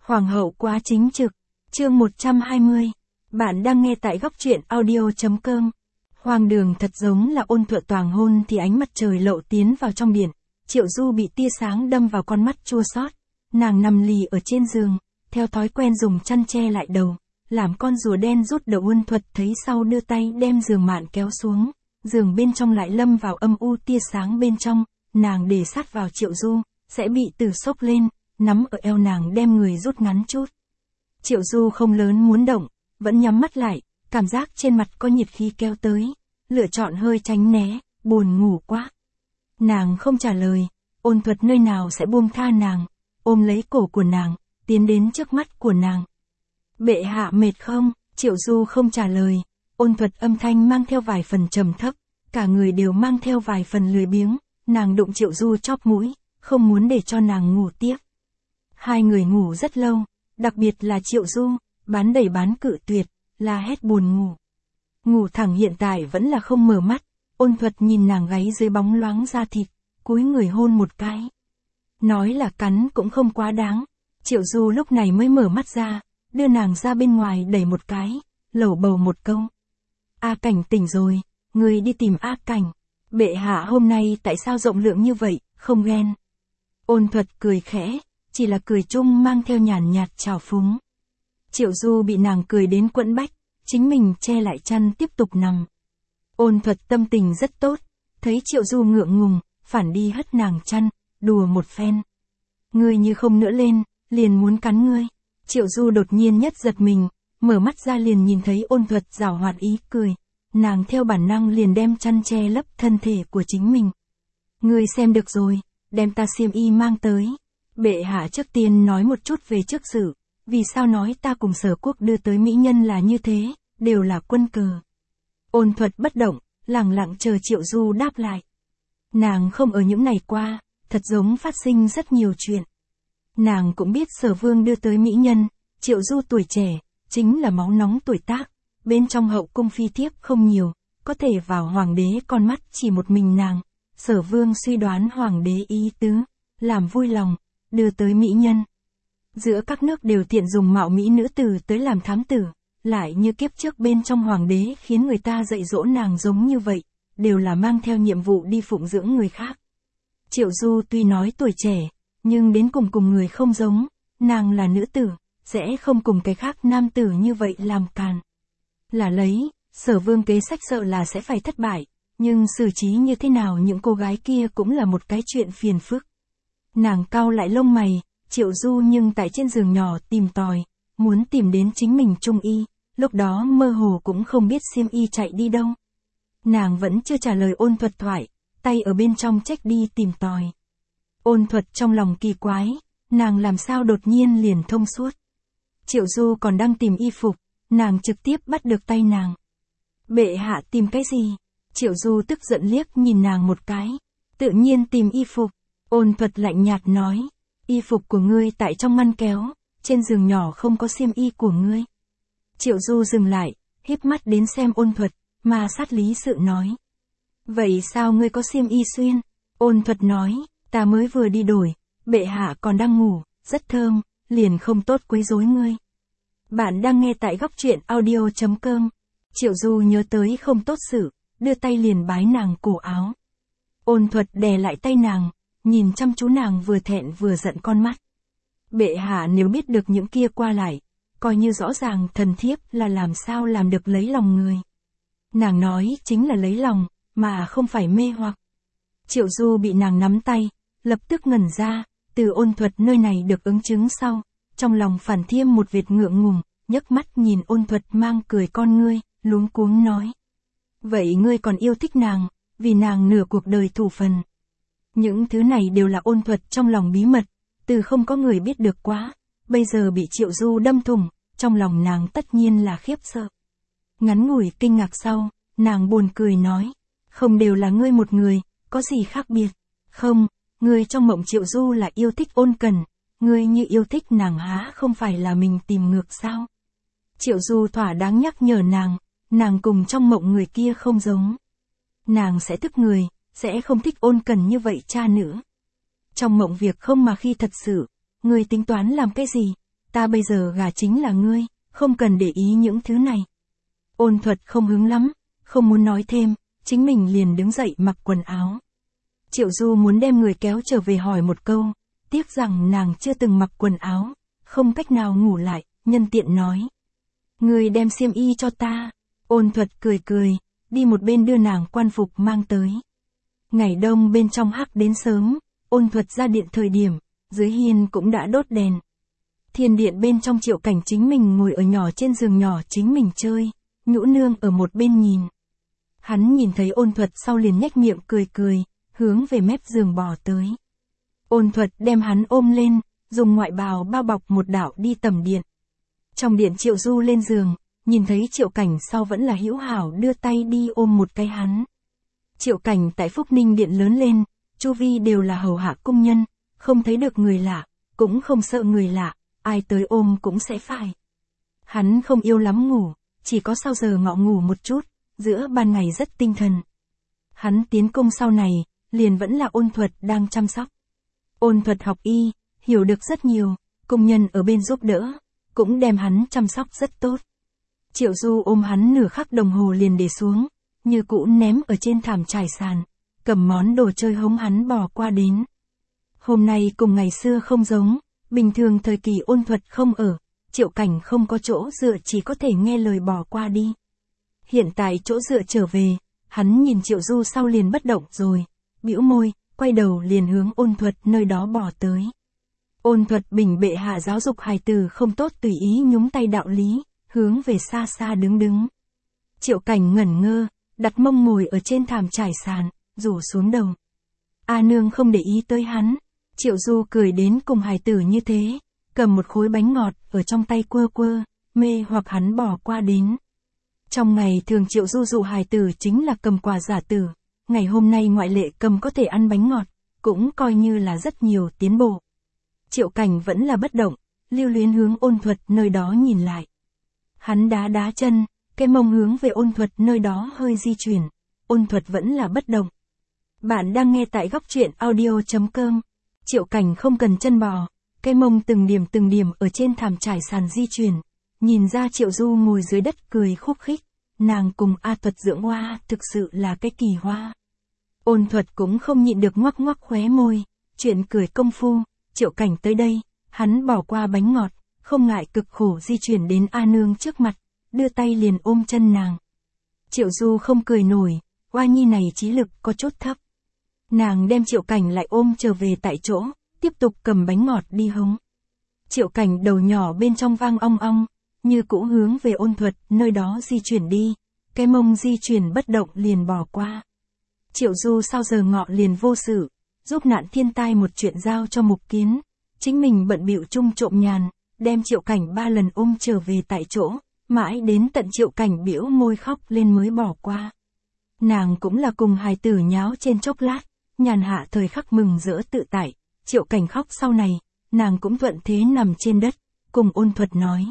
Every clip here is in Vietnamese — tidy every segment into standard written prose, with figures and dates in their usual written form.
Hoàng hậu quá chính trực. Chương 120. Bạn đang nghe tại góc truyện audio.com. Hoang đường thật giống là ôn thuận toàn hôn thì ánh mặt trời lộ tiến vào trong điện. Triệu Du bị tia sáng đâm vào con mắt chua xót. Nàng nằm lì ở trên giường, theo thói quen dùng chăn che lại đầu, làm con rùa đen rút đầu ôn thuật thấy sau đưa tay đem giường mạn kéo xuống. Giường bên trong lại lâm vào âm u tia sáng bên trong, nàng để sát vào Triệu Du, sẽ bị từ sốc lên, nắm ở eo nàng đem người rút ngắn chút. Triệu Du không lớn muốn động, vẫn nhắm mắt lại, cảm giác trên mặt có nhiệt khí kéo tới, lựa chọn hơi tránh né, buồn ngủ quá. Nàng không trả lời, ôn thuật nơi nào sẽ buông tha nàng, ôm lấy cổ của nàng, tiến đến trước mắt của nàng. Bệ hạ mệt không? Triệu Du không trả lời, ôn thuật âm thanh mang theo vài phần trầm thấp, cả người đều mang theo vài phần lười biếng, nàng đụng Triệu Du chóp mũi, không muốn để cho nàng ngủ tiếp. Hai người ngủ rất lâu, đặc biệt là Triệu Du, bán đẩy bán cự tuyệt, la hét buồn ngủ. Ngủ thẳng hiện tại vẫn là không mở mắt, ôn thuật nhìn nàng gáy dưới bóng loáng da thịt, cúi người hôn một cái. Nói là cắn cũng không quá đáng, Triệu Du lúc này mới mở mắt ra, đưa nàng ra bên ngoài đẩy một cái, lẩu bầu một câu. A Cảnh tỉnh rồi, người đi tìm A Cảnh. Bệ hạ hôm nay tại sao rộng lượng như vậy, không ghen. Ôn thuật cười khẽ, chỉ là cười chung mang theo nhàn nhạt trào phúng. Triệu Du bị nàng cười đến quẫn bách, chính mình che lại chăn tiếp tục nằm. Ôn thuật tâm tình rất tốt, thấy Triệu Du ngượng ngùng, phản đi hất nàng chăn, đùa một phen. Ngươi như không nữa lên, liền muốn cắn ngươi. Triệu Du đột nhiên nhất giật mình, mở mắt ra liền nhìn thấy ôn thuật giảo hoạt ý cười. Nàng theo bản năng liền đem chăn che lấp thân thể của chính mình. Ngươi xem được rồi, đem ta xiêm y mang tới. Bệ hạ trước tiên nói một chút về trước sự, vì sao nói ta cùng Sở Quốc đưa tới mỹ nhân là như thế, đều là quân cờ. Ôn thuật bất động, lặng lặng chờ Triệu Du đáp lại. Nàng không ở những ngày qua, thật giống phát sinh rất nhiều chuyện. Nàng cũng biết Sở Vương đưa tới mỹ nhân, Triệu Du tuổi trẻ, chính là máu nóng tuổi tác, bên trong hậu cung phi thiếp không nhiều, có thể vào hoàng đế con mắt chỉ một mình nàng. Sở Vương suy đoán hoàng đế ý tứ, làm vui lòng, đưa tới mỹ nhân. Giữa các nước đều tiện dùng mạo mỹ nữ tử tới làm thám tử, lại như kiếp trước bên trong hoàng đế khiến người ta dạy dỗ nàng giống như vậy, đều là mang theo nhiệm vụ đi phụng dưỡng người khác. Triệu Du tuy nói tuổi trẻ, nhưng đến cùng người không giống, nàng là nữ tử, sẽ không cùng cái khác nam tử như vậy làm càn. Là lấy, Sở Vương kế sách sợ là sẽ phải thất bại, nhưng xử trí như thế nào những cô gái kia cũng là một cái chuyện phiền phức. Nàng cau lại lông mày, Triệu Du nhưng tại trên giường nhỏ tìm tòi, muốn tìm đến chính mình trung y, lúc đó mơ hồ cũng không biết xiêm y chạy đi đâu. Nàng vẫn chưa trả lời ôn thuật thoại, tay ở bên trong trách đi tìm tòi. Ôn thuật trong lòng kỳ quái, nàng làm sao đột nhiên liền thông suốt. Triệu Du còn đang tìm y phục, nàng trực tiếp bắt được tay nàng. Bệ hạ tìm cái gì? Triệu Du tức giận liếc nhìn nàng một cái. Tự nhiên tìm y phục. Ôn thuật lạnh nhạt nói. Y phục của ngươi tại trong ngăn kéo, trên giường nhỏ không có xiêm y của ngươi. Triệu Du dừng lại, híp mắt đến xem ôn thuật, mà sát lý sự nói. Vậy sao ngươi có xiêm y xuyên? Ôn thuật nói, ta mới vừa đi đổi, bệ hạ còn đang ngủ, rất thơm, liền không tốt quấy rối ngươi. Bạn đang nghe tại góc truyện audio.com. Triệu Du nhớ tới không tốt sự, đưa tay liền bái nàng cổ áo. Ôn thuật đè lại tay nàng, nhìn chăm chú nàng vừa thẹn vừa giận con mắt. Bệ hạ nếu biết được những kia qua lại, coi như rõ ràng thần thiếp là làm sao làm được lấy lòng người. Nàng nói chính là lấy lòng, mà không phải mê hoặc. Triệu Du bị nàng nắm tay, lập tức ngẩn ra, từ ôn thuật nơi này được ứng chứng sau, trong lòng phản thiêm một vệt ngượng ngùng, nhấc mắt nhìn ôn thuật mang cười con ngươi, luống cuống nói. Vậy ngươi còn yêu thích nàng, vì nàng nửa cuộc đời thủ phần. Những thứ này đều là ôn thuật trong lòng bí mật, từ không có người biết được quá, bây giờ bị Triệu Du đâm thủng, trong lòng nàng tất nhiên là khiếp sợ. Ngắn ngủi kinh ngạc sau, nàng buồn cười nói, không đều là ngươi một người, có gì khác biệt, không, ngươi trong mộng Triệu Du là yêu thích Ôn Cần, ngươi như yêu thích nàng há không phải là mình tìm ngược sao. Triệu Du thỏa đáng nhắc nhở nàng cùng trong mộng người kia không giống. Nàng sẽ thích người, sẽ không thích Ôn Cần như vậy cha nữa. Trong mộng việc không mà khi thật sự, ngươi tính toán làm cái gì, ta bây giờ gả chính là ngươi, không cần để ý những thứ này. Ôn Thuật không hứng lắm, không muốn nói thêm, chính mình liền đứng dậy mặc quần áo. Triệu Du muốn đem người kéo trở về hỏi một câu, tiếc rằng nàng chưa từng mặc quần áo, không cách nào ngủ lại, nhân tiện nói. Ngươi đem xiêm y cho ta. Ôn Thuật cười cười, đi một bên đưa nàng quan phục mang tới. Ngày đông bên trong hắc đến sớm, Ôn Thuật ra điện thời điểm, dưới hiên cũng đã đốt đèn. Thiên điện bên trong Triệu Cảnh chính mình ngồi ở nhỏ trên giường nhỏ chính mình chơi, Nhũ Nương ở một bên nhìn. Hắn nhìn thấy Ôn Thuật sau liền nhếch miệng cười cười, hướng về mép giường bò tới. Ôn Thuật đem hắn ôm lên, dùng ngoại bào bao bọc một đạo đi tầm điện. Trong điện Triệu Du lên giường, nhìn thấy Triệu Cảnh sau vẫn là hữu hảo đưa tay đi ôm một cái hắn. Triệu Cảnh tại Phúc Ninh điện lớn lên, chu vi đều là hầu hạ cung nhân, không thấy được người lạ, cũng không sợ người lạ, ai tới ôm cũng sẽ phải. Hắn không yêu lắm ngủ, chỉ có sau giờ ngọ ngủ một chút, giữa ban ngày rất tinh thần. Hắn tiến cung sau này, liền vẫn là Ôn Thuật đang chăm sóc. Ôn Thuật học y, hiểu được rất nhiều, công nhân ở bên giúp đỡ, cũng đem hắn chăm sóc rất tốt. Triệu Du ôm hắn nửa khắc đồng hồ liền để xuống, như cũ ném ở trên thảm trải sàn, cầm món đồ chơi hống hắn bò qua đến. Hôm nay cùng ngày xưa không giống, bình thường thời kỳ Ôn Thuật không ở, Triệu Cảnh không có chỗ dựa chỉ có thể nghe lời bò qua đi. Hiện tại chỗ dựa trở về, hắn nhìn Triệu Du sau liền bất động rồi, bĩu môi, quay đầu liền hướng Ôn Thuật nơi đó bò tới. Ôn Thuật bình bệ hạ giáo dục hài tử không tốt tùy ý nhúng tay đạo lý, hướng về xa xa đứng. Triệu Cảnh ngẩn ngơ, đặt mông ngồi ở trên thảm trải sàn, rủ xuống đầu. A Nương không để ý tới hắn, Triệu Du cười đến cùng hài tử như thế, cầm một khối bánh ngọt ở trong tay quơ, mê hoặc hắn bỏ qua đến. Trong ngày thường Triệu Du dụ hài tử chính là cầm quà giả tử, ngày hôm nay ngoại lệ cầm có thể ăn bánh ngọt, cũng coi như là rất nhiều tiến bộ. Triệu Cảnh vẫn là bất động, lưu luyến hướng Ôn Thuật nơi đó nhìn lại. Hắn đá chân, cái mông hướng về Ôn Thuật nơi đó hơi di chuyển, Ôn Thuật vẫn là bất động. Bạn đang nghe tại góc truyện audio.com. Triệu Cảnh không cần chân bò, cái mông từng điểm ở trên thảm trải sàn di chuyển, nhìn ra Triệu Du ngồi dưới đất cười khúc khích, nàng cùng A Thuật dưỡng hoa thực sự là cái kỳ hoa. Ôn Thuật cũng không nhịn được ngoắc khóe môi, chuyện cười công phu, Triệu Cảnh tới đây, hắn bỏ qua bánh ngọt, không ngại cực khổ di chuyển đến A Nương trước mặt, đưa tay liền ôm chân nàng. Triệu Du không cười nổi, oa nhi này trí lực có chút thấp. Nàng đem Triệu Cảnh lại ôm trở về tại chỗ, tiếp tục cầm bánh ngọt đi hống. Triệu Cảnh đầu nhỏ bên trong vang ong ong, như cũ hướng về Ôn Thuật nơi đó di chuyển đi, cái mông di chuyển bất động liền bỏ qua. Triệu Du sau giờ ngọ liền vô sự, giúp nạn thiên tai một chuyện giao cho Mục Kiến, chính mình bận bịu chung trộm nhàn, đem Triệu Cảnh 3 lần ôm trở về tại chỗ, mãi đến tận Triệu Cảnh bĩu môi khóc lên mới bỏ qua. Nàng cũng là cùng hài tử nháo trên chốc lát, nhàn hạ thời khắc mừng rỡ tự tại, Triệu Cảnh khóc sau này, nàng cũng thuận thế nằm trên đất, cùng Ôn Thuật nói.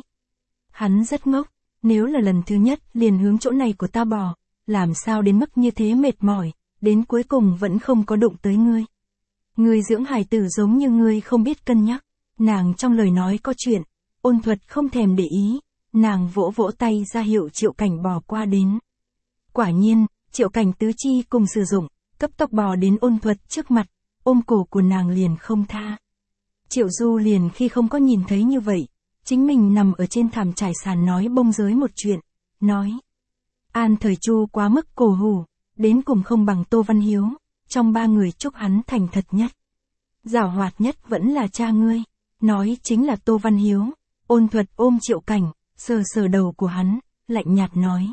Hắn rất ngốc, nếu là lần thứ nhất liền hướng chỗ này của ta bò, làm sao đến mức như thế mệt mỏi, đến cuối cùng vẫn không có đụng tới ngươi. Ngươi dưỡng hài tử giống như ngươi không biết cân nhắc, nàng trong lời nói có chuyện, Ôn Thuật không thèm để ý, nàng vỗ tay ra hiệu Triệu Cảnh bò qua đến. Quả nhiên, Triệu Cảnh tứ chi cùng sử dụng, cấp tốc bò đến Ôn Thuật trước mặt, ôm cổ của nàng liền không tha. Triệu Du liền khi không có nhìn thấy như vậy, chính mình nằm ở trên thảm trải sàn nói bông giới một chuyện, nói. An Thời Chu quá mức cổ hủ, đến cùng không bằng Tô Văn Hiếu, trong 3 người chúc hắn thành thật nhất. Giảo hoạt nhất vẫn là cha ngươi, nói chính là Tô Văn Hiếu. Ôn Thuật ôm Triệu Cảnh, sờ đầu của hắn, lạnh nhạt nói.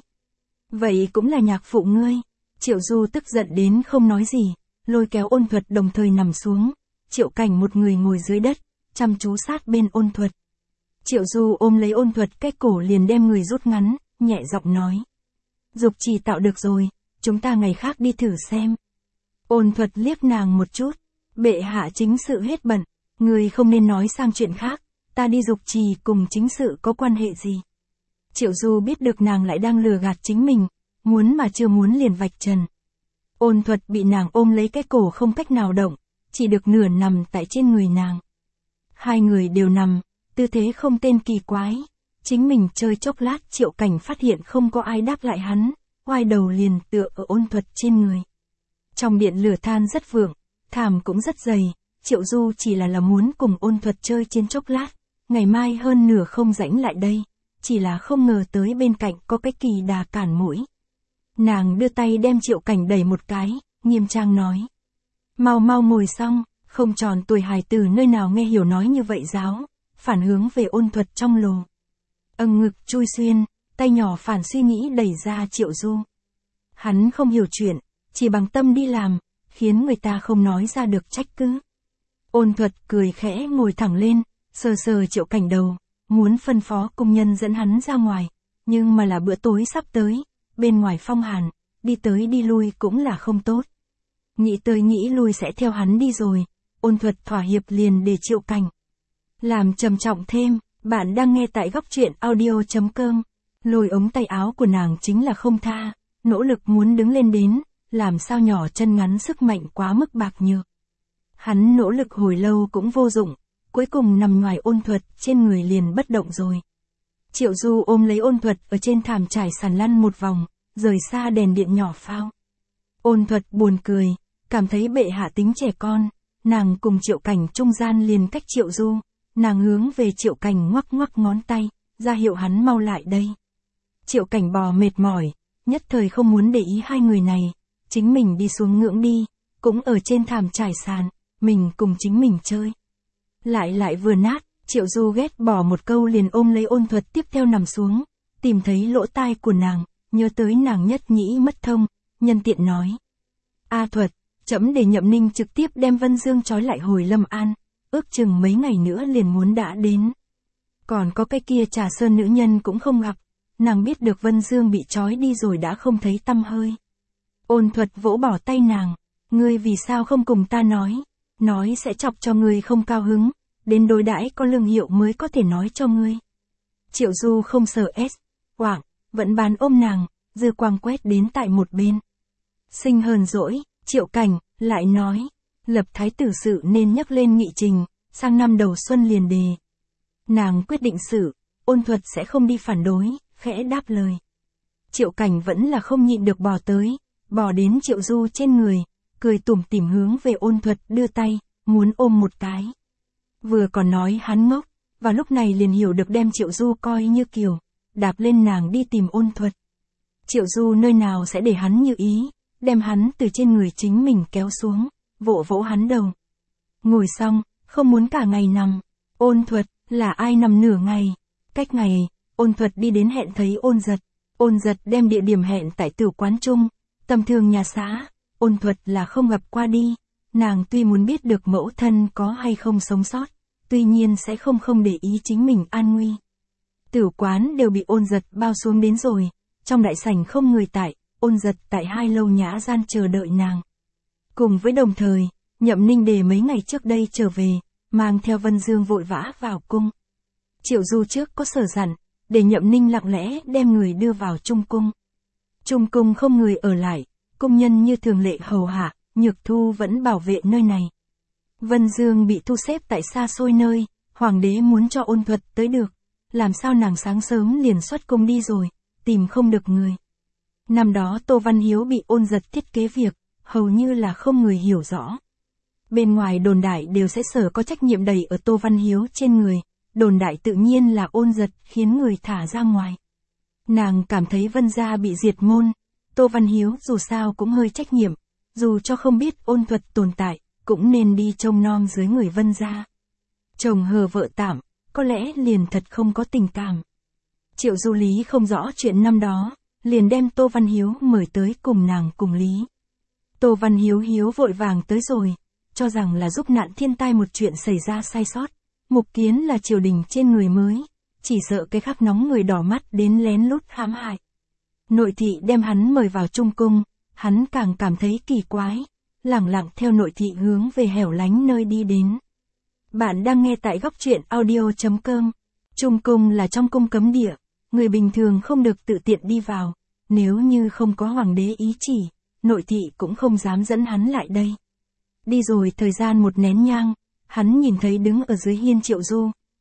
Vậy cũng là nhạc phụ ngươi. Triệu Du tức giận đến không nói gì, lôi kéo Ôn Thuật đồng thời nằm xuống, Triệu Cảnh một người ngồi dưới đất, chăm chú sát bên Ôn Thuật. Triệu Du ôm lấy Ôn Thuật cái cổ liền đem người rút ngắn, nhẹ giọng nói. Dục trì tạo được rồi, chúng ta ngày khác đi thử xem. Ôn Thuật liếc nàng một chút, bệ hạ chính sự hết bận, người không nên nói sang chuyện khác, ta đi dục trì cùng chính sự có quan hệ gì. Triệu Du biết được nàng lại đang lừa gạt chính mình, muốn mà chưa muốn liền vạch trần. Ôn Thuật bị nàng ôm lấy cái cổ không cách nào động, chỉ được nửa nằm tại trên người nàng. Hai người đều nằm, tư thế không tên kỳ quái. Chính mình chơi chốc lát Triệu Cảnh phát hiện không có ai đáp lại hắn, oai đầu liền tựa ở Ôn Thuật trên người. Trong điện lửa than rất vượng, thảm cũng rất dày, Triệu Du chỉ là muốn cùng Ôn Thuật chơi trên chốc lát, ngày mai hơn nửa không rảnh lại đây, chỉ là không ngờ tới bên cạnh có cái kỳ đà cản mũi. Nàng đưa tay đem Triệu Cảnh đẩy một cái, nghiêm trang nói. Mau mau ngồi xong, không tròn tuổi hài tử nơi nào nghe hiểu nói như vậy giáo, phản hướng về Ôn Thuật trong lồ. Ngực chui xuyên, tay nhỏ phản suy nghĩ đẩy ra Triệu Du. Hắn không hiểu chuyện, chỉ bằng tâm đi làm, khiến người ta không nói ra được trách cứ. Ôn Thuật cười khẽ ngồi thẳng lên, sờ sờ Triệu Cảnh đầu, muốn phân phó công nhân dẫn hắn ra ngoài, nhưng mà là bữa tối sắp tới, bên ngoài phong hàn, đi tới đi lui cũng là không tốt. Nghĩ tới nghĩ lui sẽ theo hắn đi rồi, Ôn Thuật thỏa hiệp liền để Triệu Cảnh làm trầm trọng thêm. Bạn đang nghe tại góc truyện audio.com. Lôi ống tay áo của nàng chính là không tha, nỗ lực muốn đứng lên đến, làm sao nhỏ chân ngắn sức mạnh quá mức bạc nhược. Hắn nỗ lực hồi lâu cũng vô dụng, cuối cùng nằm ngoài Ôn Thuật trên người liền bất động rồi. Triệu Du ôm lấy Ôn Thuật ở trên thảm trải sàn lăn một vòng, rời xa đèn điện nhỏ phao. Ôn Thuật buồn cười, cảm thấy bệ hạ tính trẻ con, nàng cùng Triệu Cảnh trung gian liền cách Triệu Du. Nàng hướng về Triệu Cảnh ngoắc ngoắc ngón tay, ra hiệu hắn mau lại đây. Triệu Cảnh bò mệt mỏi, nhất thời không muốn để ý hai người này, chính mình đi xuống ngưỡng đi, cũng ở trên thảm trải sàn, mình cùng chính mình chơi. Lại vừa nát, Triệu Du ghét bỏ một câu liền ôm lấy Ôn Thuật tiếp theo nằm xuống, tìm thấy lỗ tai của nàng, nhớ tới nàng nhất nhĩ mất thông, nhân tiện nói. A Thuật, trẫm để Nhậm Ninh trực tiếp đem Vân Dương trói lại hồi Lâm An. Ước chừng mấy ngày nữa liền muốn đã đến. Còn có cái kia Trà Sơn nữ nhân cũng không gặp, nàng biết được Vân Dương bị trói đi rồi đã không thấy tăm hơi. Ôn Thuật vỗ bỏ tay nàng, ngươi vì sao không cùng ta nói sẽ chọc cho ngươi không cao hứng, đến đối đãi có lương hiệu mới có thể nói cho ngươi. Triệu Du không sợ quảng, vẫn bán ôm nàng, dư quang quét đến tại một bên. Sinh hờn dỗi, Triệu Cảnh, lại nói. Lập thái tử sự nên nhắc lên nghị trình, sang năm đầu xuân liền đề. Nàng quyết định sự, Ôn Thuật sẽ không đi phản đối, khẽ đáp lời. Triệu Cảnh vẫn là không nhịn được bò tới, bò đến Triệu Du trên người, cười tủm tỉm hướng về Ôn Thuật đưa tay, muốn ôm một cái. Vừa còn nói hắn ngốc, và lúc này liền hiểu được đem Triệu Du coi như kiểu, đạp lên nàng đi tìm Ôn Thuật. Triệu Du nơi nào sẽ để hắn như ý, đem hắn từ trên người chính mình kéo xuống. Vỗ vỗ hắn đầu. Ngồi xong, không muốn cả ngày nằm. Ôn Thuật, là ai nằm nửa ngày? Cách ngày, Ôn Thuật đi đến hẹn thấy Ôn Giật. Ôn Giật đem địa điểm hẹn tại tử quán chung, tầm thường nhà xã. Ôn Thuật là không gặp qua đi. Nàng tuy muốn biết được mẫu thân có hay không sống sót, tuy nhiên sẽ không để ý chính mình an nguy. Tử quán đều bị Ôn Giật bao xuống đến rồi. Trong đại sảnh không người tại, Ôn Giật tại hai lâu nhã gian chờ đợi nàng. Cùng với đồng thời, Nhậm Ninh Đề mấy ngày trước đây trở về, mang theo Vân Dương vội vã vào cung. Triệu Du trước có sở dặn, để Nhậm Ninh lặng lẽ đem người đưa vào trung cung. Trung cung không người ở lại, cung nhân như thường lệ hầu hạ, Nhược Thu vẫn bảo vệ nơi này. Vân Dương bị thu xếp tại xa xôi nơi, hoàng đế muốn cho Ôn Thuật tới được, làm sao nàng sáng sớm liền xuất cung đi rồi, tìm không được người. Năm đó Tô Văn Hiếu bị Ôn Giật thiết kế việc, hầu như là không người hiểu rõ. Bên ngoài đồn đại đều sẽ sở có trách nhiệm đầy ở Tô Văn Hiếu trên người, đồn đại tự nhiên là Ôn Giật khiến người thả ra ngoài. Nàng cảm thấy Vân gia bị diệt môn, Tô Văn Hiếu dù sao cũng hơi trách nhiệm, dù cho không biết Ôn Thuật tồn tại, cũng nên đi trông nom dưới người Vân gia. Chồng hờ vợ tạm, có lẽ liền thật không có tình cảm. Triệu Du lý không rõ chuyện năm đó, liền đem Tô Văn Hiếu mời tới cùng nàng cùng lý. Tô Văn Hiếu vội vàng tới rồi, cho rằng là giúp nạn thiên tai một chuyện xảy ra sai sót, mục kiến là triều đình trên người mới, chỉ sợ cái khắc nóng người đỏ mắt đến lén lút hãm hại. Nội thị đem hắn mời vào trung cung, hắn càng cảm thấy kỳ quái, lẳng lặng theo nội thị hướng về hẻo lánh nơi đi đến. Bạn đang nghe tại góc truyện audio.com. Trung cung là trong cung cấm địa, người bình thường không được tự tiện đi vào, nếu như không có hoàng đế ý chỉ, nội thị cũng không dám dẫn hắn lại đây. Đi rồi thời gian một nén nhang, hắn nhìn thấy đứng ở dưới hiên Triệu Du,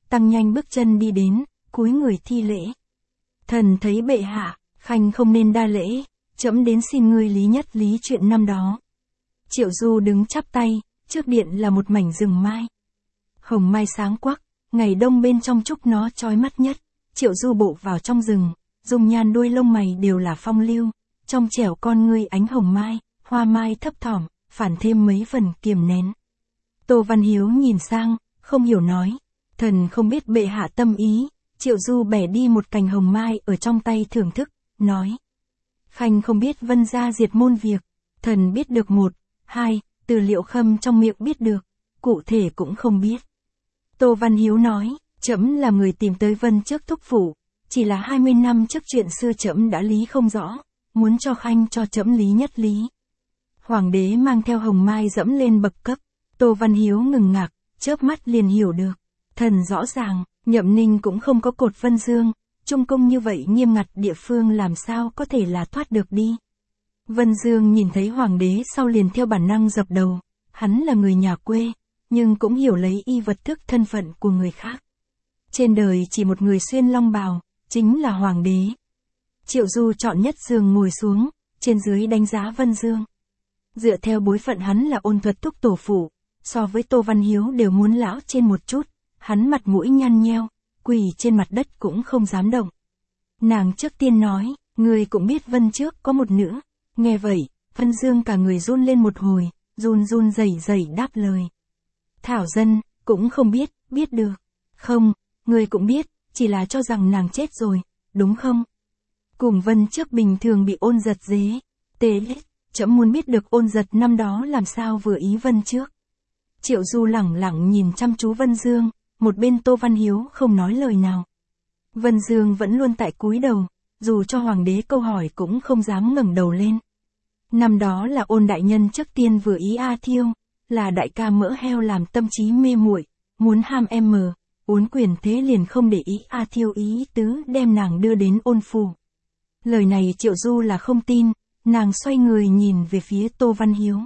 tăng nhanh bước chân đi đến, cúi người thi lễ. Thần thấy bệ hạ, khanh không nên đa lễ, trẫm đến xin ngươi lý nhất lý chuyện năm đó. Triệu Du đứng chắp tay, trước điện là một mảnh rừng mai. Hồng mai sáng quắc, ngày đông bên trong trúc nó chói mắt nhất. Triệu Du bộ vào trong rừng, dung nhan đuôi lông mày đều là phong lưu, trong trẻo con ngươi ánh hồng mai, hoa mai thấp thỏm, phản thêm mấy phần kiềm nén. Tô Văn Hiếu nhìn sang, không hiểu nói, thần không biết bệ hạ tâm ý. Triệu Du bẻ đi một cành hồng mai ở trong tay thưởng thức, nói. Khanh không biết Vân gia diệt môn việc, thần biết được 1, 2, từ Liệu Khâm trong miệng biết được, cụ thể cũng không biết. Tô Văn Hiếu nói, trẫm là người tìm tới Vân trước thúc phủ, chỉ là 20 năm trước chuyện xưa trẫm đã lý không rõ, muốn cho Khanh cho trẫm lý nhất lý. Hoàng đế mang theo hồng mai dẫm lên bậc cấp, Tô Văn Hiếu ngừng ngạc, chớp mắt liền hiểu được. Thần rõ ràng, Nhậm Ninh cũng không có cột Vân Dương, trung cung như vậy nghiêm ngặt địa phương làm sao có thể là thoát được đi. Vân Dương nhìn thấy hoàng đế sau liền theo bản năng dập đầu, hắn là người nhà quê, nhưng cũng hiểu lấy y vật thức thân phận của người khác. Trên đời chỉ một người xuyên long bào, chính là hoàng đế. Triệu Du chọn nhất giường ngồi xuống, trên dưới đánh giá Vân Dương. Dựa theo bối phận hắn là Ôn Thuật thúc tổ phụ, so với Tô Văn Hiếu đều muốn lão trên một chút, hắn mặt mũi nhăn nheo, quỳ trên mặt đất cũng không dám động. Nàng trước tiên nói, người cũng biết Vân trước có một nữ. Nghe vậy, Vân Dương cả người run lên một hồi, run run rẩy rẩy đáp lời. Thảo dân, cũng không biết, biết được. Không, người cũng biết, chỉ là cho rằng nàng chết rồi, đúng không? Cùng Vân trước bình thường bị Ôn Giật dế, tê lết, trẫm muốn biết được Ôn Giật năm đó làm sao vừa ý Vân trước. Triệu Du lẳng lặng nhìn chăm chú Vân Dương, một bên Tô Văn Hiếu không nói lời nào. Vân Dương vẫn luôn tại cúi đầu, dù cho hoàng đế câu hỏi cũng không dám ngẩng đầu lên. Năm đó là Ôn đại nhân trước tiên vừa ý A Thiêu, là đại ca mỡ heo làm tâm trí mê muội, muốn ham em mờ, uốn quyền thế liền không để ý A Thiêu ý tứ đem nàng đưa đến Ôn phủ. Lời này Triệu Du là không tin, nàng xoay người nhìn về phía Tô Văn Hiếu.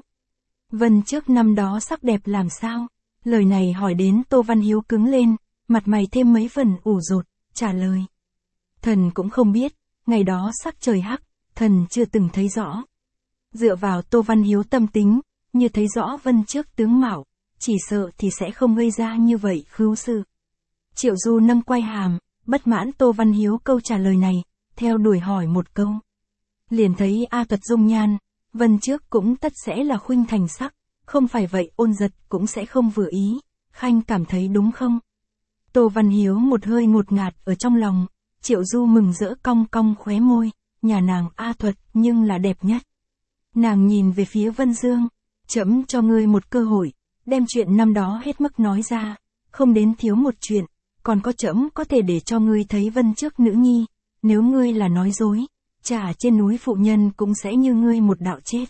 Vân trước năm đó sắc đẹp làm sao? Lời này hỏi đến Tô Văn Hiếu cứng lên, mặt mày thêm mấy phần ủ rột, trả lời. Thần cũng không biết, ngày đó sắc trời hắc, thần chưa từng thấy rõ. Dựa vào Tô Văn Hiếu tâm tính, như thấy rõ Vân trước tướng mạo, chỉ sợ thì sẽ không gây ra như vậy khứu sự. Triệu Du nâng quay hàm, bất mãn Tô Văn Hiếu câu trả lời này, theo đuổi hỏi một câu. Liền thấy A Tuật dung nhan, Vân trước cũng tất sẽ là khuynh thành sắc, không phải vậy Ôn Giật cũng sẽ không vừa ý, Khanh cảm thấy đúng không? Tô Văn Hiếu một hơi ngột ngạt ở trong lòng, Triệu Du mừng rỡ cong cong khóe môi, nhà nàng A Thuật nhưng là đẹp nhất. Nàng nhìn về phía Vân Dương, trẫm cho ngươi một cơ hội, đem chuyện năm đó hết mức nói ra, không đến thiếu một chuyện, còn có trẫm có thể để cho ngươi thấy Vân trước nữ nhi, nếu ngươi là nói dối, trả trên núi phụ nhân cũng sẽ như ngươi một đạo chết.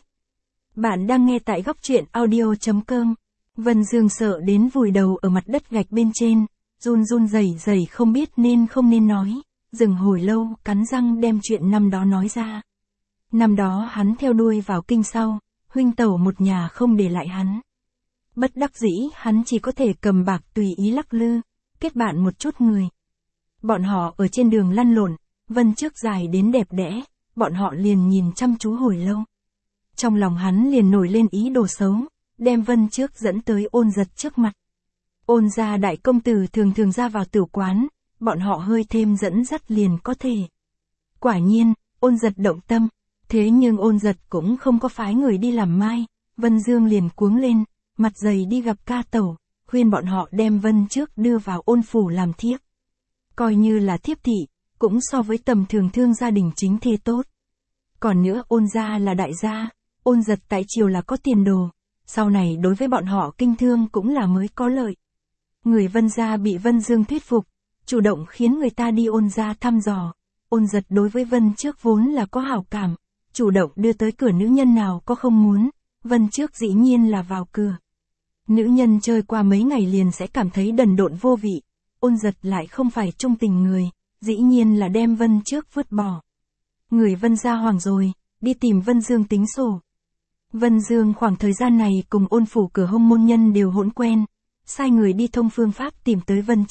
Bạn đang nghe tại góc truyện audio.com. Vân Dương sợ đến vùi đầu ở mặt đất gạch bên trên, run run rẩy rẩy không biết nên không nên nói, dừng hồi lâu cắn răng đem chuyện năm đó nói ra. Năm đó hắn theo đuôi vào kinh sau, huynh tẩu một nhà không để lại hắn. Bất đắc dĩ hắn chỉ có thể cầm bạc tùy ý lắc lư, kết bạn một chút người. Bọn họ ở trên đường lăn lộn, Vân trước dài đến đẹp đẽ, bọn họ liền nhìn chăm chú hồi lâu. Trong lòng hắn liền nổi lên ý đồ xấu, đem Vân trước dẫn tới Ôn Giật trước mặt. Ôn gia đại công tử thường thường ra vào tử quán, bọn họ hơi thêm dẫn dắt liền có thể. Quả nhiên, Ôn Giật động tâm, thế nhưng Ôn Giật cũng không có phái người đi làm mai, Vân Dương liền cuống lên, mặt dày đi gặp ca tẩu, khuyên bọn họ đem Vân trước đưa vào Ôn phủ làm thiếp. Coi như là thiếp thị, cũng so với tầm thường thương gia đình chính thê tốt. Còn nữa Ôn gia là đại gia, Ôn Giật tại triều là có tiền đồ, sau này đối với bọn họ kinh thương cũng là mới có lợi. Người Vân gia bị Vân Dương thuyết phục, chủ động khiến người ta đi Ôn gia thăm dò. Ôn Giật đối với Vân trước vốn là có hảo cảm, chủ động đưa tới cửa nữ nhân nào có không muốn, Vân trước dĩ nhiên là vào cửa. Nữ nhân chơi qua mấy ngày liền sẽ cảm thấy đần độn vô vị, Ôn Giật lại không phải trung tình người, dĩ nhiên là đem Vân trước vứt bỏ. Người Vân gia hoàng rồi, đi tìm Vân Dương tính sổ. Vân Dương khoảng thời gian này cùng Ôn phủ cửa hông môn nhân đều hỗn quen, sai người đi thông phương pháp tìm tới Vân trước,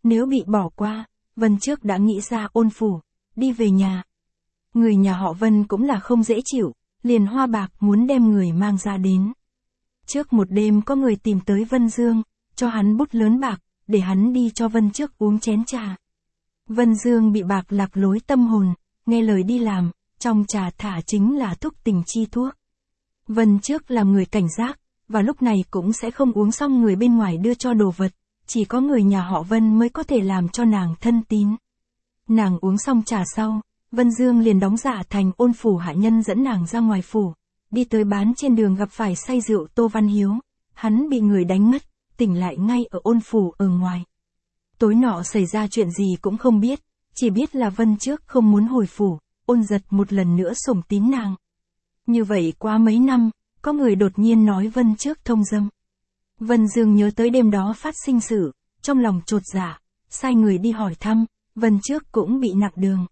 nếu bị bỏ qua, Vân trước đã nghĩ ra ôn phủ, đi về nhà. Người nhà họ Vân cũng là không dễ chịu, liền hoa bạc muốn đem người mang ra đến. Trước một đêm có người tìm tới Vân Dương, cho hắn bút lớn bạc, để hắn đi cho Vân trước uống chén trà. Vân Dương bị bạc lạc lối tâm hồn, nghe lời đi làm, trong trà thả chính là thuốc tình chi thuốc. Vân trước làm người cảnh giác, và lúc này cũng sẽ không uống xong người bên ngoài đưa cho đồ vật, chỉ có người nhà họ Vân mới có thể làm cho nàng thân tín. Nàng uống xong trà sau, Vân Dương liền đóng giả thành ôn phủ hạ nhân dẫn nàng ra ngoài phủ, đi tới bán trên đường gặp phải say rượu Tô Văn Hiếu, hắn bị người đánh ngất, tỉnh lại ngay ở ôn phủ ở ngoài. Tối nọ xảy ra chuyện gì cũng không biết, chỉ biết là Vân trước không muốn hồi phủ, Ôn Giật một lần nữa sủng tín nàng. Như vậy qua mấy năm, có người đột nhiên nói Vân trước thông dâm. Vân Dương nhớ tới đêm đó phát sinh sự, trong lòng chột dạ, sai người đi hỏi thăm, Vân trước cũng bị nặng đường.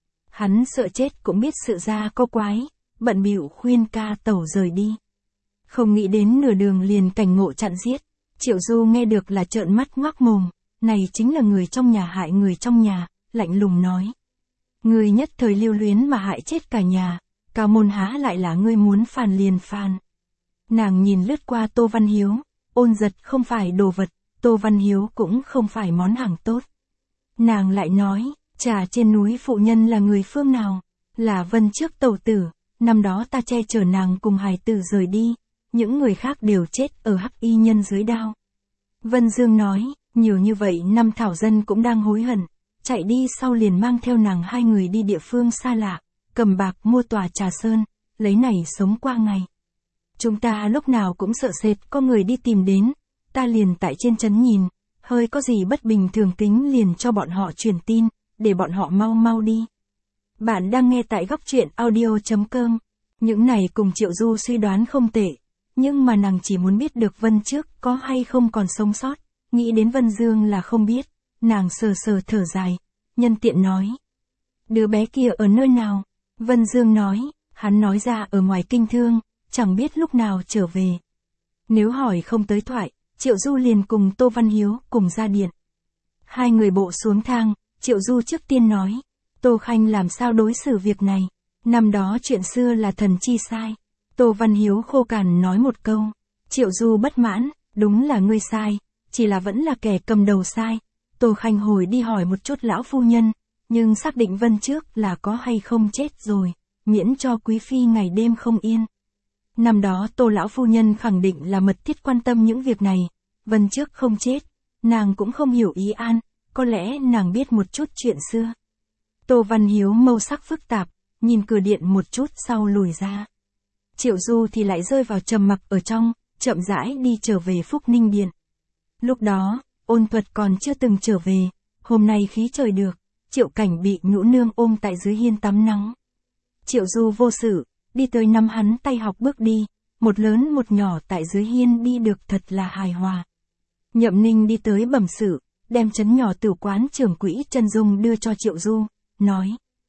Hắn sợ chết cũng biết sự ra có quái, bận bịu khuyên ca tẩu rời đi. Không nghĩ đến nửa đường liền cảnh ngộ chặn giết, Triệu Du nghe được là trợn mắt ngoác mồm, này chính là người trong nhà hại người trong nhà, lạnh lùng nói. Ngươi nhất thời lưu luyến mà hại chết cả nhà, Cao Môn há lại là ngươi muốn phàn liền phàn. Nàng nhìn lướt qua Tô Văn Hiếu, Ôn Giật không phải đồ vật, Tô Văn Hiếu cũng không phải món hàng tốt. Nàng lại nói, trà trên núi phụ nhân là người phương nào, là Vân trước tẩu tử, năm đó ta che chở nàng cùng hài tử rời đi, những người khác đều chết ở hắc y nhân dưới đao. Vân Dương nói, nhiều như vậy năm thảo dân cũng đang hối hận, chạy đi sau liền mang theo nàng hai người đi địa phương xa lạ, cầm bạc mua tòa trà sơn, lấy này sống qua ngày. Chúng ta lúc nào cũng sợ sệt có người đi tìm đến, ta liền tại trên trấn nhìn, hơi có gì bất bình thường tính liền cho bọn họ truyền tin, để bọn họ mau mau đi. Bạn đang nghe tại góc truyện audio.com, những này cùng Triệu Du suy đoán không tệ, nhưng mà nàng chỉ muốn biết được Vân trước có hay không còn sống sót, nghĩ đến Vân Dương là không biết, nàng sờ sờ thở dài, nhân tiện nói. Đứa bé kia ở nơi nào? Vân Dương nói, hắn nói ra ở ngoài kinh thương, chẳng biết lúc nào trở về. Nếu hỏi không tới thoại, Triệu Du liền cùng Tô Văn Hiếu cùng ra điện. Hai người bộ xuống thang, Triệu Du trước tiên nói, Tô Khanh làm sao đối xử việc này, năm đó chuyện xưa là thần chi sai. Tô Văn Hiếu khô cằn nói một câu, Triệu Du bất mãn, đúng là ngươi sai, chỉ là vẫn là kẻ cầm đầu sai. Tô Khanh hồi đi hỏi một chút lão phu nhân, nhưng xác định Vân trước là có hay không chết rồi, miễn cho quý phi ngày đêm không yên. Năm đó Tô lão phu nhân khẳng định là mật thiết quan tâm những việc này, Vân trước không chết, nàng cũng không hiểu ý an, có lẽ nàng biết một chút chuyện xưa. Tô Văn Hiếu mâu sắc phức tạp, nhìn cửa điện một chút sau lùi ra. Triệu Du thì lại rơi vào trầm mặc ở trong, chậm rãi đi trở về Phúc Ninh Điện. Lúc đó, Ôn Thuật còn chưa từng trở về, hôm nay khí trời được, Triệu Cảnh bị Nhũ Nương ôm tại dưới hiên tắm nắng. Triệu Du vô sự, đi tới nắm hắn tay học bước đi, một lớn một nhỏ tại dưới hiên đi được thật là hài hòa. Nhậm Ninh đi tới bẩm sự, đem chấn nhỏ tử quán trưởng quỹ Trân Dung đưa cho Triệu Du, nói.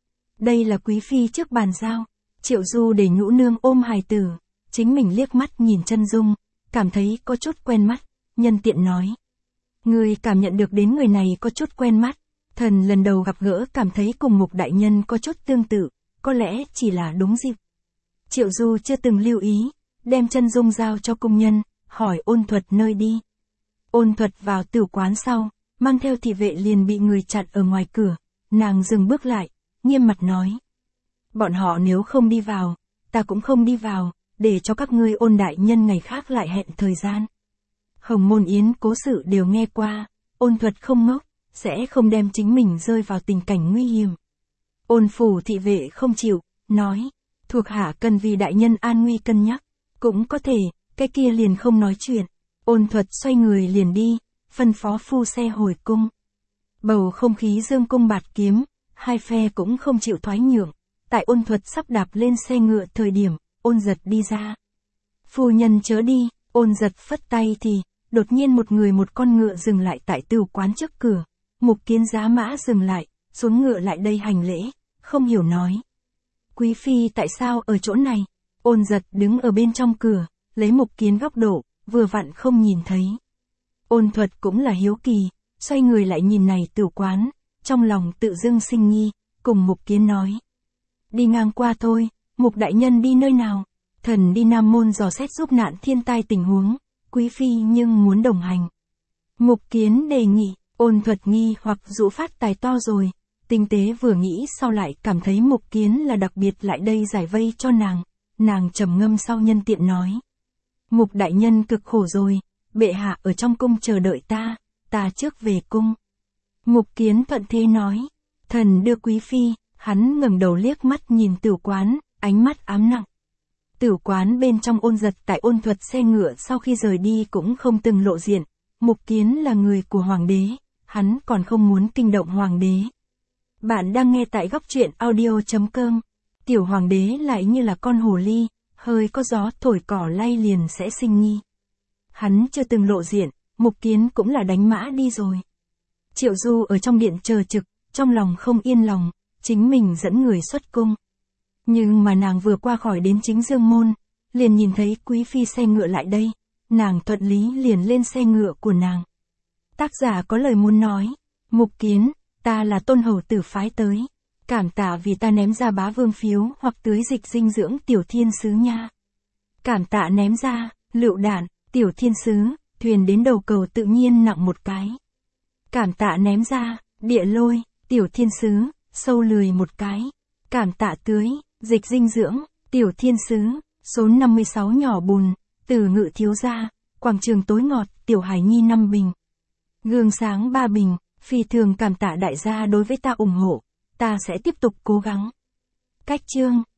Đây là quý phi trước bàn giao. Triệu Du để Nhũ Nương ôm hài tử, chính mình liếc mắt nhìn Trân Dung, cảm thấy có chút quen mắt, nhân tiện nói. Người cảm nhận được đến người này có chút quen mắt, thần lần đầu gặp gỡ cảm thấy cùng Mục đại nhân có chút tương tự, có lẽ chỉ là đúng dịp. Triệu Du chưa từng lưu ý, đem Trân Dung giao cho cung nhân, hỏi Ôn Thuật nơi đi. Ôn Thuật vào tử quán sau, mang theo thị vệ liền bị người chặn ở ngoài cửa, nàng dừng bước lại, nghiêm mặt nói. Bọn họ nếu không đi vào, ta cũng không đi vào, để cho các ngươi Ôn đại nhân ngày khác lại hẹn thời gian. Hồng Môn Yến cố sự đều nghe qua, Ôn Thuật không ngốc, sẽ không đem chính mình rơi vào tình cảnh nguy hiểm. Ôn phủ thị vệ không chịu, nói, thuộc hạ cần vì đại nhân an nguy cân nhắc, cũng có thể, cái kia liền không nói chuyện. Ôn Thuật xoay người liền đi, phân phó phu xe hồi cung. Bầu không khí dương cung bạt kiếm, hai phe cũng không chịu thoái nhượng. Tại Ôn Thuật sắp đạp lên xe ngựa thời điểm, Ôn Giật đi ra. Phu nhân chớ đi, Ôn Giật phất tay thì, đột nhiên một con ngựa dừng lại tại tửu quán trước cửa. Mục Kiến giá mã dừng lại, xuống ngựa lại đây hành lễ, không hiểu nói. Quý phi tại sao ở chỗ này? Ôn Giật đứng ở bên trong cửa, lấy Mục Kiến góc độ, vừa vặn không nhìn thấy. Ôn Thuật cũng là hiếu kỳ, xoay người lại nhìn này Tửu Quán, trong lòng tự dưng sinh nghi, cùng Mục Kiến nói. Đi ngang qua thôi, Mục đại nhân đi nơi nào? Thần đi Nam Môn dò xét giúp nạn thiên tai tình huống, quý phi nhưng muốn đồng hành. Mục Kiến đề nghị, Ôn Thuật nghi hoặc dụ phát tài to rồi, tinh tế vừa nghĩ sau lại cảm thấy Mục Kiến là đặc biệt lại đây giải vây cho nàng trầm ngâm sau nhân tiện nói. Mục đại nhân cực khổ rồi, bệ hạ ở trong cung chờ đợi ta trước về cung. Mục Kiến thuận thế nói, thần đưa quý phi, hắn ngẩng đầu liếc mắt nhìn Tửu Quán, ánh mắt ám nặng. Tửu Quán bên trong Ôn Giật tại Ôn Thuật xe ngựa sau khi rời đi cũng không từng lộ diện, Mục Kiến là người của hoàng đế, hắn còn không muốn kinh động hoàng đế. Bạn đang nghe tại góc truyện audio.com. Tiểu hoàng đế lại như là con hồ ly, hơi có gió thổi cỏ lay liền sẽ sinh nghi. Hắn chưa từng lộ diện, Mục Kiến cũng là đánh mã đi rồi. Triệu Du ở trong điện chờ trực, trong lòng không yên lòng, chính mình dẫn người xuất cung. Nhưng mà nàng vừa qua khỏi đến chính Dương Môn, liền nhìn thấy quý phi xe ngựa lại đây, nàng thuận lý liền lên xe ngựa của nàng. Tác giả có lời muốn nói, Mục Kiến, ta là Tôn hầu tử phái tới, cảm tạ vì ta ném ra bá vương phiếu hoặc tưới dịch dinh dưỡng tiểu thiên sứ nha. Cảm tạ ném ra, lựu đạn, tiểu thiên sứ, thuyền đến đầu cầu tự nhiên nặng một cái. Cảm tạ ném ra, địa lôi, tiểu thiên sứ, sâu lười một cái. Cảm tạ tưới, dịch dinh dưỡng, tiểu thiên sứ, số 56 nhỏ bùn, từ ngự thiếu gia, quảng trường tối ngọt, tiểu hải nhi 5 bình. Gương sáng 3 bình, phi thường cảm tạ đại gia đối với ta ủng hộ, ta sẽ tiếp tục cố gắng. Cách chương